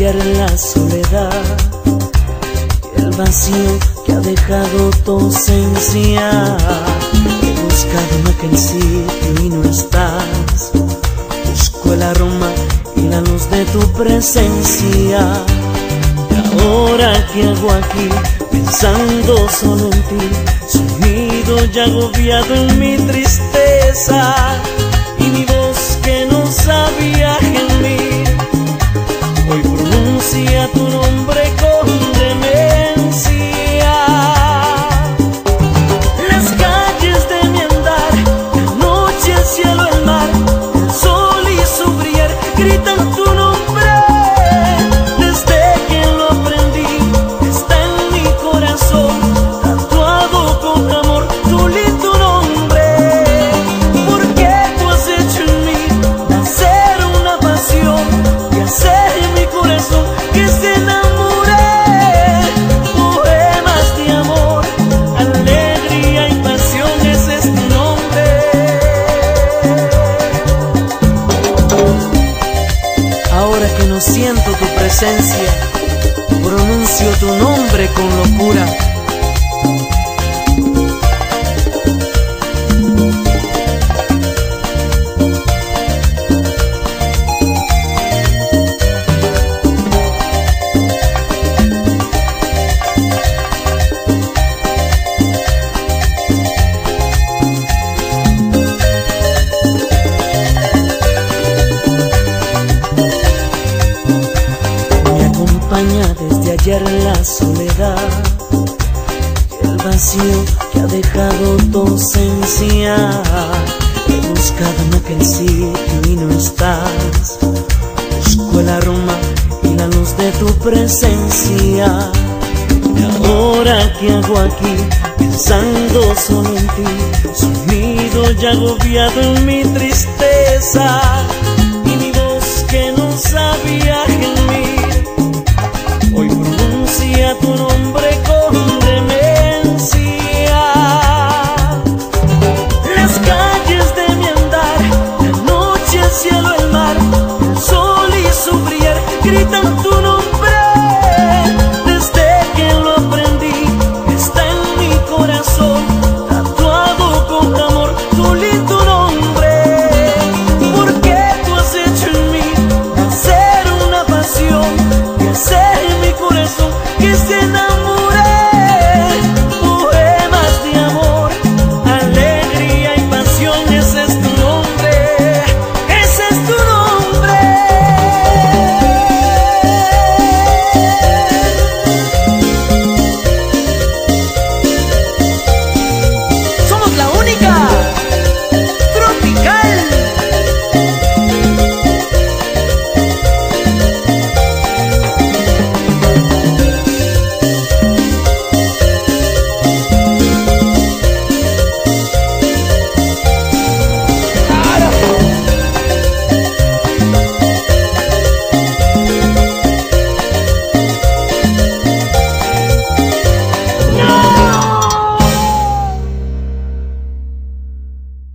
hallar la soledad y el vacío que ha dejado tu ausencia. He buscado en aquel sitio y no estás. Busco el aroma y la luz de tu presencia. Y ahora que hago aquí, pensando solo en ti, sumido y agobiado en mi tristeza, y mi voz que no sabía gemir, hoy pronuncia tu nombre con demencia. Las calles de mi andar, la noche, el cielo, el mar, el sol y su brillar gritan tu nombre. Desde que lo aprendí, está en mi corazón, tatuado con amor tu lindo nombre. Porque tú has hecho en mí nacer una pasión y hacer en mi corazón que se enamore. Poemas de amor, alegría y pasión, ese es tu nombre. Ahora que no siento tu presencia, pronuncio tu nombre con locura. Desde ayer la soledad, el vacío que ha dejado tu ausencia. He buscado en aquel sitio y no estás. Busco el aroma y la luz de tu presencia. Y ahora que hago aquí, pensando solo en ti, sumido y agobiado en mi tristeza, y mi voz que no sabía gemir, hoy pronuncia tu nombre.